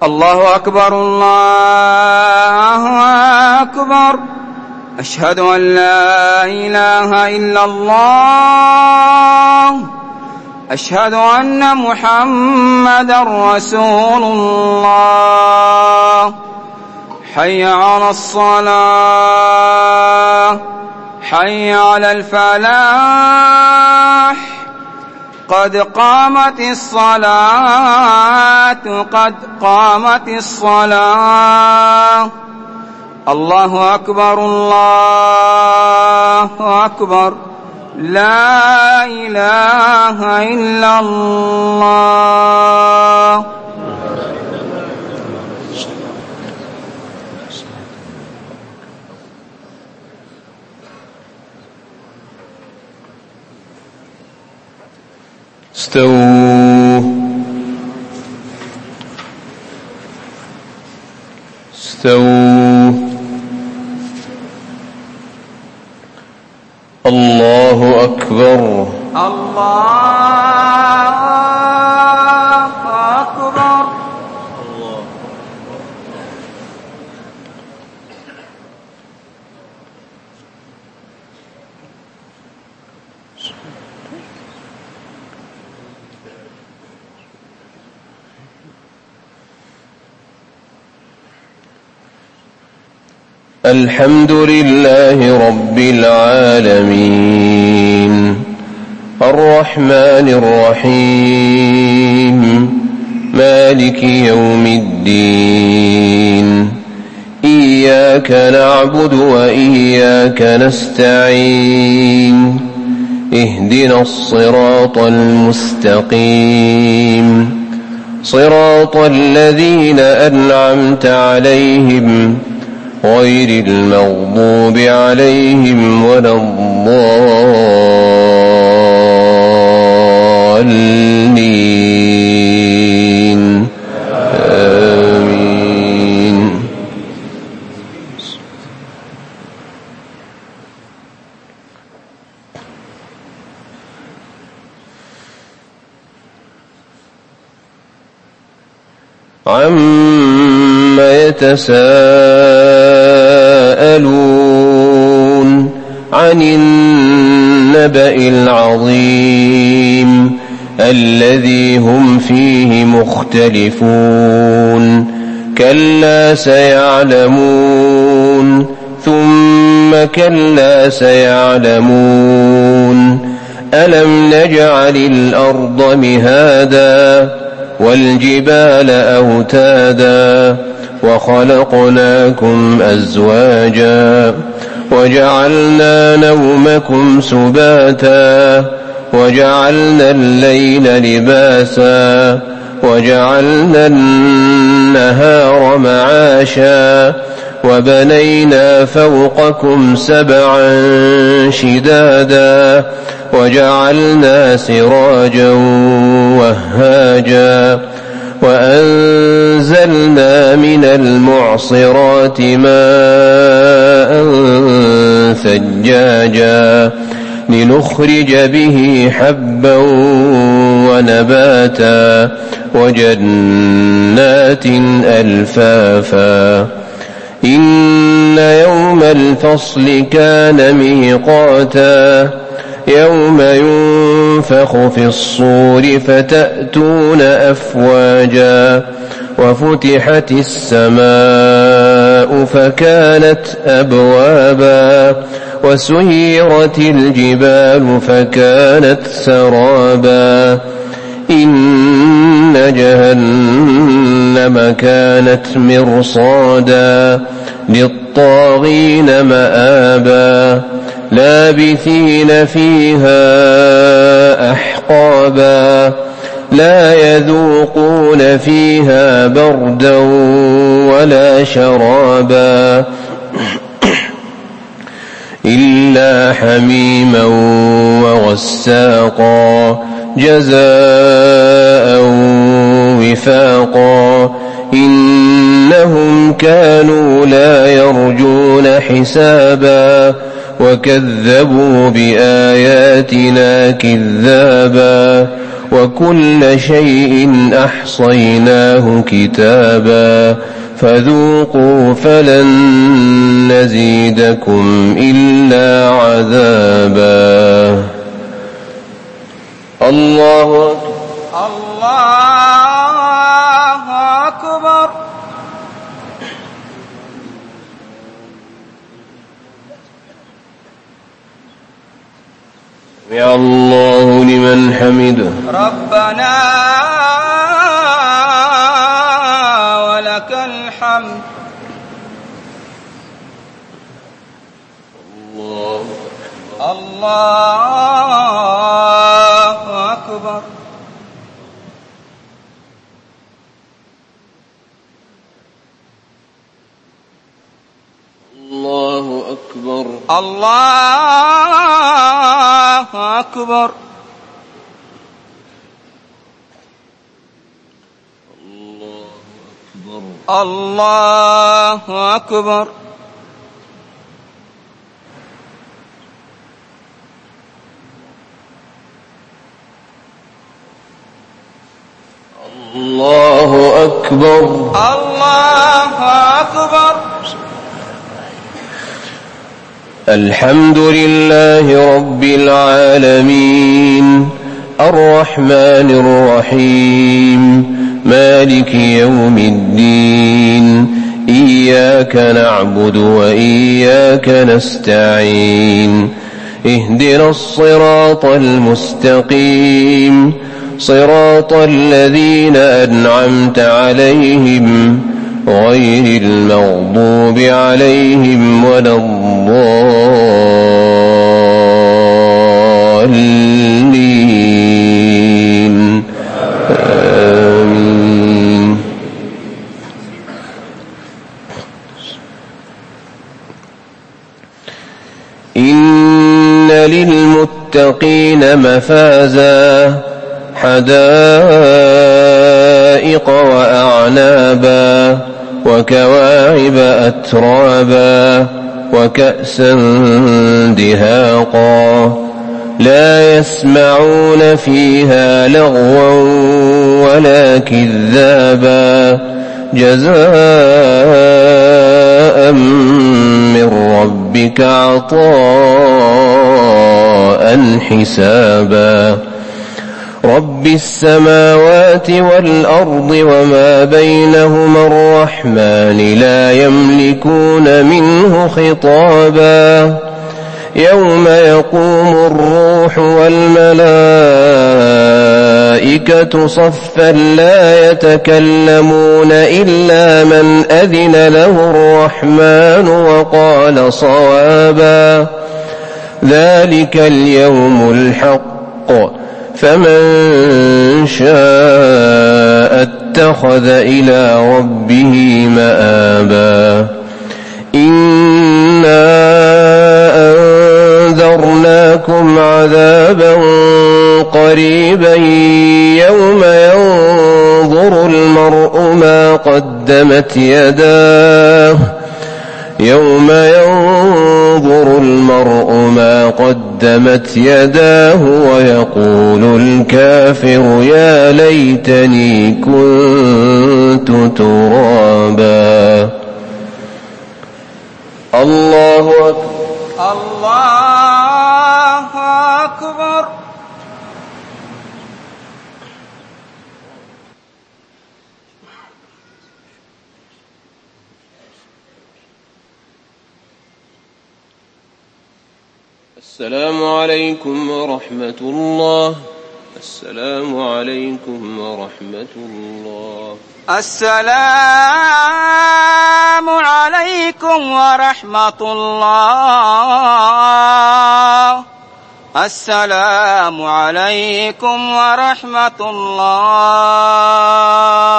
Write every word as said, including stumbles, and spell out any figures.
الله أكبر الله أكبر. أشهد أن لا إله إلا الله. أشهد أن محمدا رسول الله. حي على الصلاة، حي على الفلاح. قد قامت الصلاة، قد قامت الصلاة. الله أكبر الله أكبر. لا إله إلا الله. استووا استووا. الله أكبر الله أكبر. الحمد لله رب العالمين الرحمن الرحيم مالك يوم الدين. إياك نعبد وإياك نستعين. اهدنا الصراط المستقيم صراط الذين أنعمت عليهم غير المغضوب عليهم ولا الضالين. آمين. عَمَّ يتساءلون عن النبأ العظيم الذي هم فيه مختلفون. كلا سيعلمون ثم كلا سيعلمون. ألم نجعل الأرض مهادا والجبال أوتادا وخلقناكم أزواجا وجعلنا نومكم سباتا وجعلنا الليل لباسا وجعلنا النهار معاشا وبنينا فوقكم سبعا شدادا وجعلنا سراجا وهاجا وأنزلنا من المعصرات ماء ثجاجا لنخرج به حبا ونباتا وجنات ألفافا. إن يوم الفصل كان ميقاتا يوم ينفخ في الصور فتأتون أفواجا وفتحت السماء فكانت أبوابا وسيرت الجبال فكانت سرابا. إن جهنم كانت مرصادا للطاغين مآبا لابثين فيها أحقابا لا يذوقون فيها بردا ولا شرابا إلا حميما وغساقا جزاء وفاقا. إنهم كانوا لا يرجون حسابا وكذبوا بآياتنا كذابا وكل شيء أحصيناه كتابا فذوقوا فلن نزيدكم إلا عذابا. الله الله أكبر. سمع الله لمن حمده. ربنا ولك الحمد. الله الله أكبر. الله أكبر. الله أكبر. الله أكبر. الله أكبر. الله أكبر. الحمد لله رب العالمين الرحمن الرحيم مالك يوم الدين إياك نعبد وإياك نستعين اهدنا الصراط المستقيم صراط الذين أنعمت عليهم غير المغضوب عليهم ولا الضالين آمين. إن للمتقين مفازا حدائق وأعنابا وكواعب أترابا وكأسا دهاقا لا يسمعون فيها لغوا ولا كذابا جزاء من ربك عطاء حسابا. رب السماوات والأرض وما بينهما الرحمن لا يملكون منه خطابا يوم يقوم الروح والملائكة صفا لا يتكلمون إلا من أذن له الرحمن وقال صوابا. ذلك اليوم الحق فمن شاء اتخذ إلى ربه مآبا. إنا أنذرناكم عذابا قريبا يوم ينظر المرء ما قدمت يداه يوم ينظر المرء ما قدمت يداه ويقول الكافر يا ليتني كنت ترابا. الله أكبر. الله أكبر. السلام عليكم ورحمة الله. السلام عليكم ورحمة الله. السلام عليكم ورحمة الله. السلام عليكم ورحمة الله.